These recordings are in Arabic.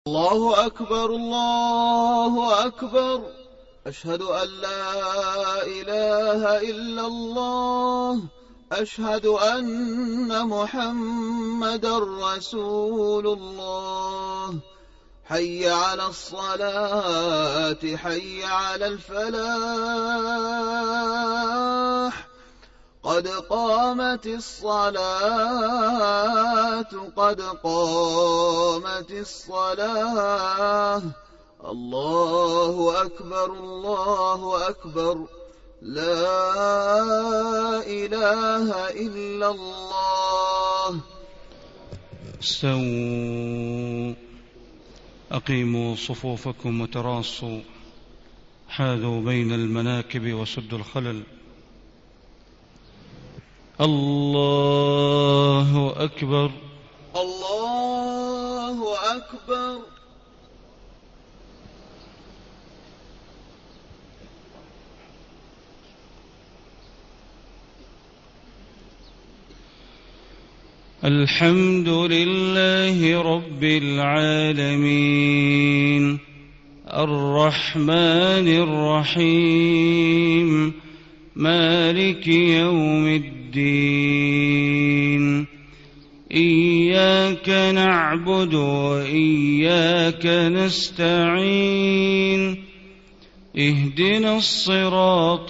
الله أكبر الله أكبر. أشهد أن لا إله إلا الله. أشهد أن محمدا رسول الله. حي على الصلاة حي على الفلاح. قد قامت الصلاة قد قامت الصلاة. الله أكبر الله أكبر. لا إله إلا الله. استووا، أقيموا صفوفكم وتراصوا، حاذوا بين المناكب وسدوا الخلل. الله أكبر الله أكبر. الحمد لله رب العالمين، الرحمن الرحيم، مالك يوم الدين. إياك نعبد وإياك نستعين. اهدنا الصراط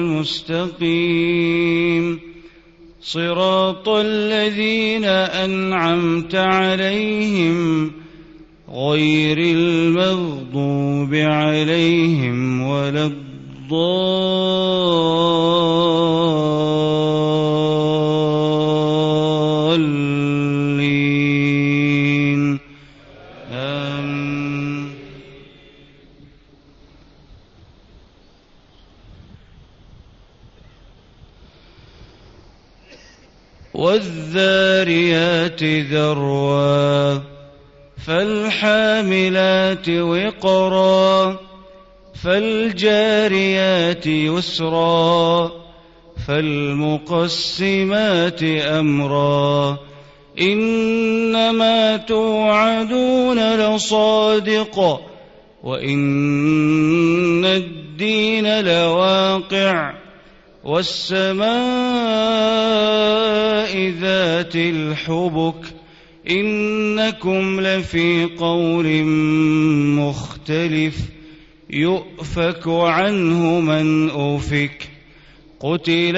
المستقيم، صراط الذين أنعمت عليهم غير المغضوب عليهم ولا الضالين. آمين. والذاريات ذروا، فالحاملات وقرا، فالجاريات يسرا، فالمقسمات أمرا. إنما توعدون لصادق، وإن الدين لواقع. والسماء ذات الحبك، إنكم لفي قول مختلف. يؤفك عنه من أفك. قتل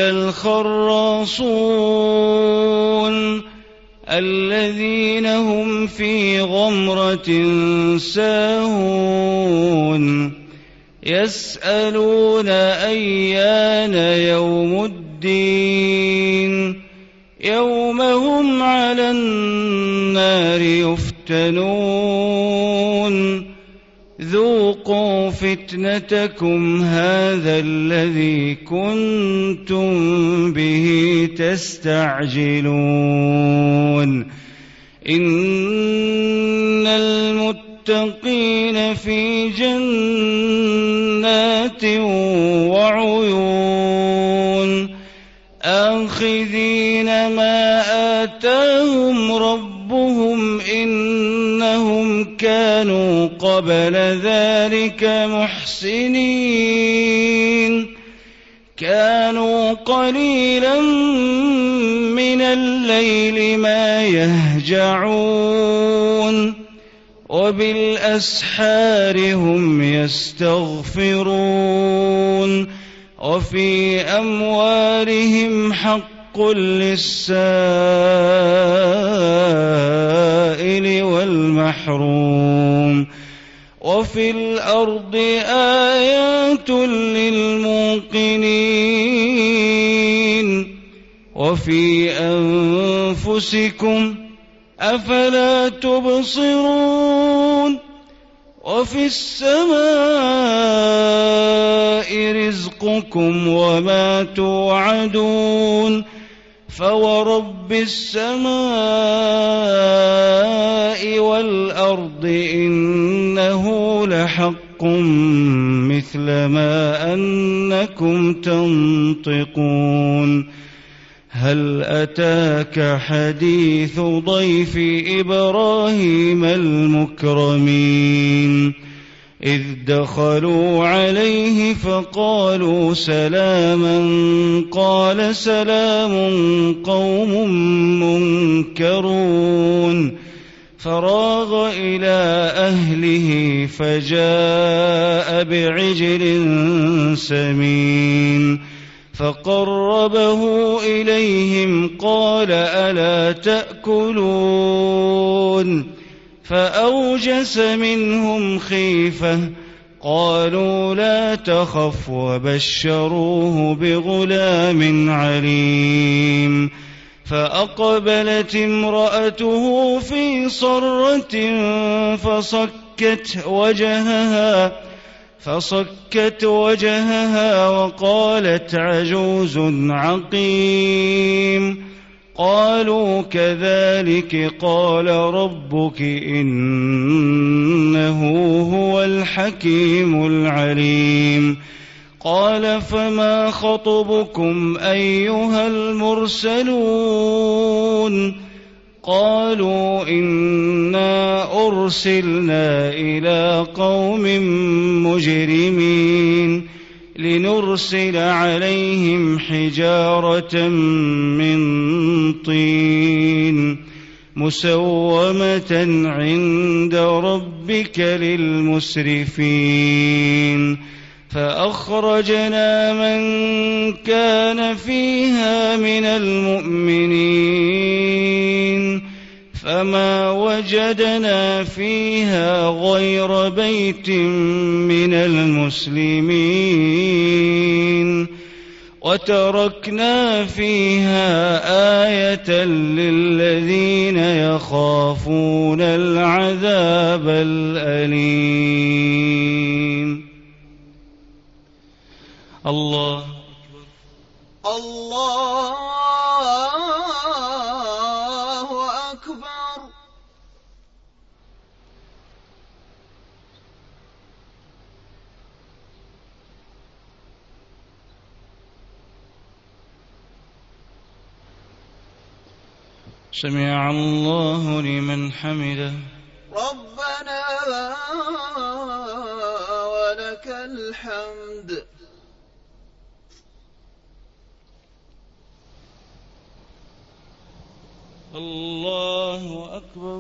الخراصون الذين هم في غمرة ساهون. يسألون أيان يوم الدين. يوم هم على النار يفتنون. ذوقوا فتنتكم هذا الذي كنتم به تستعجلون. إن المتقين في جنات وعيون، آخذين ما آتاهم ربهم، إنهم كانوا قبل ذلك محسنين. كانوا قليلا من الليل ما يهجعون، وبالأسحار هم يستغفرون. وفي أموالهم حق للسائل والمحروم. وفي الأرض آيات للموقنين. وفي أنفسكم أفلا تبصرون. وفي السماء رزقكم وما توعدون. فورب السماء والأرض إنه لحق مثل ما أنكم تنطقون. هل أتاك حديث ضيف إبراهيم المكرمين إذ دخلوا عليه فقالوا سلاما قال سلام قوم منكرون فراغ إلى أهله فجاء بعجل سمين فقربه إليهم قال ألا تأكلون فأوجس منهم خيفة قالوا لا تخف وبشروه بغلام عليم فأقبلت امرأته في صرة فصكت وجهها وقالت عجوز عقيم قالوا كذلك قال ربك إنه هو الحكيم العليم قال فما خطبكم أيها المرسلون قالوا إنا أرسلنا إلى قوم مجرمين لنرسل عليهم حجارة من طين مسومة عند ربك للمسرفين فأخرجنا من كان فيها من المؤمنين فما وجدنا فيها غير بيت من المسلمين وتركنا فيها آية للذين يخافون العذاب الأليم. الله الله أكبر. سمع الله لمن حمده. ربنا ولك الحمد. الله أكبر.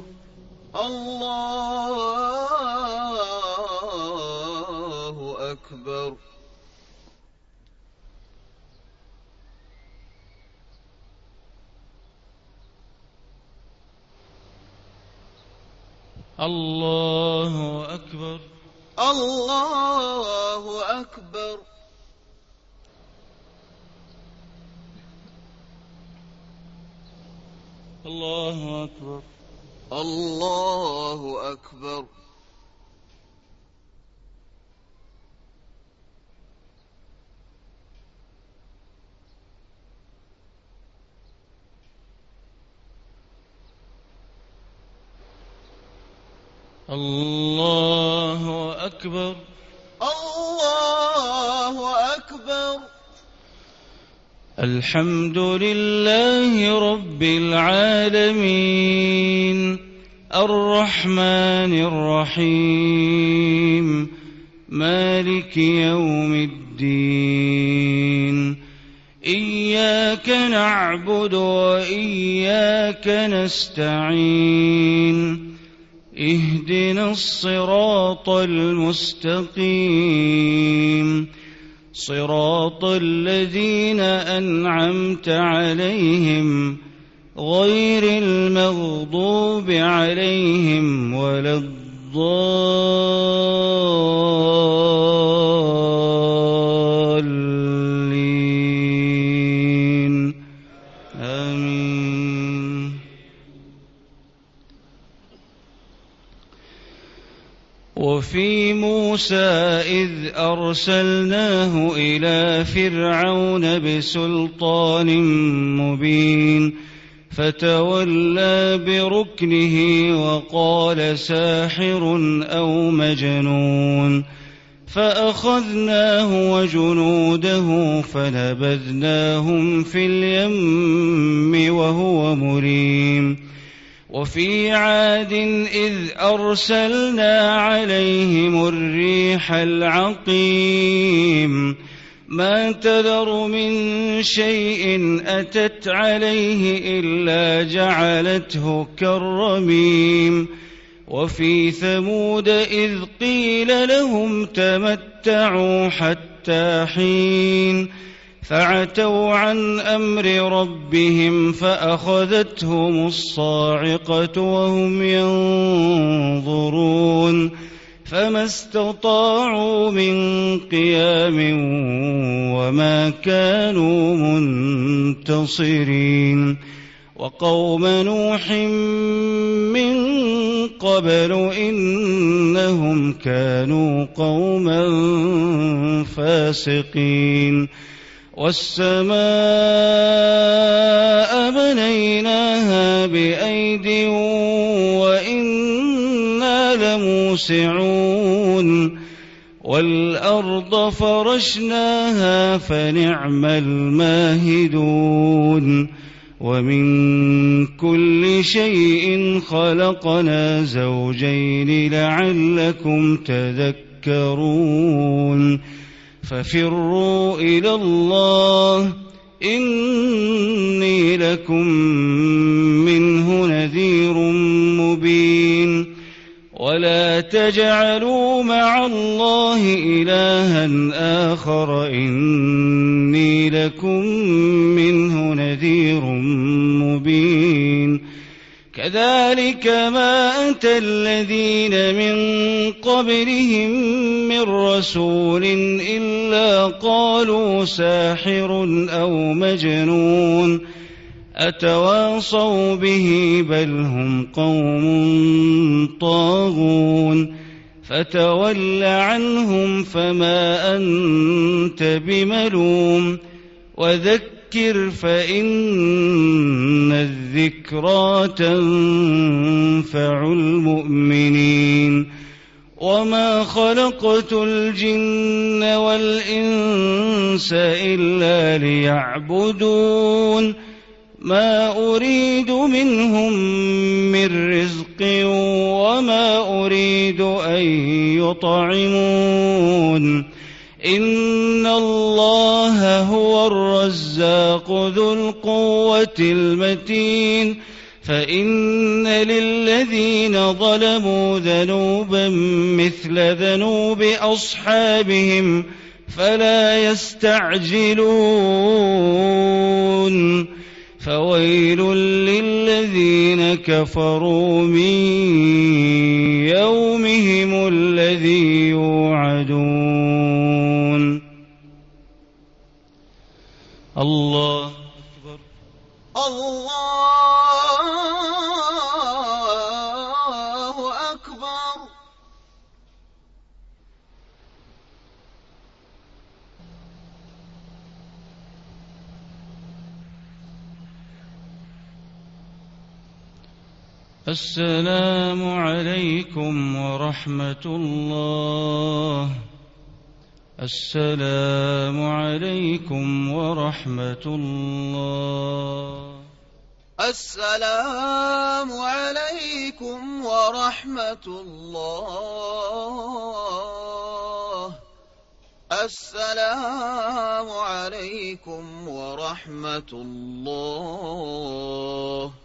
الله أكبر. الله أكبر. الله أكبر. الله أكبر. الله أكبر. الله أكبر. الله أكبر. الحمد لله رب العالمين الرحمن الرحيم مالك يوم الدين إياك نعبد وإياك نستعين اهدنا الصراط المستقيم صراط الذين أنعمت عليهم غير المغضوب عليهم ولا الضالين آمين. وفي موسى إذ أرسلناه إلى فرعون بسلطان مبين فتولى بركنه وقال ساحر أو مجنون فأخذناه وجنوده فنبذناهم في اليم وهو مليم وفي عاد إذ أرسلنا عليهم الريح العقيم ما تذر من شيء أتت عليه إلا جعلته كالرميم وفي ثمود إذ قيل لهم تمتعوا حتى حين فعتوا عن أمر ربهم فأخذتهم الصاعقة وهم ينظرون فما استطاعوا من قيام وما كانوا منتصرين وقوم نوح من قبل إنهم كانوا قوما فاسقين والسماء بنيناها بأيد وإنا لموسعون والأرض فرشناها فنعم الماهدون ومن كل شيء خلقنا زوجين لعلكم تذكرون ففروا إلى الله إني لكم منه نذير مبين ولا تجعلوا مع الله إلها آخر إني لكم منه نذير مبين كذلك ما أتى الذين من قبلهم من رسول إلا قالوا ساحر أو مجنون أتواصوا به بل هم قوم طاغون فتول عنهم فما أنت بملوم وذكر فإن الذكرى تنفع المؤمنين وما خلقت الجن والإنس إلا ليعبدون ما أريد منهم من رزق وما أريد أن يطعمون إن الله هو الرزاق ذو القوة المتين فإن للذين ظلموا ذنوبا مثل ذنوب أصحابهم فلا يستعجلون فويل للذين كفروا من يومهم الذي يوعدون الله أكبر الله أكبر السلام عليكم ورحمة الله السلام عليكم ورحمة الله السلام عليكم ورحمة الله السلام عليكم ورحمة الله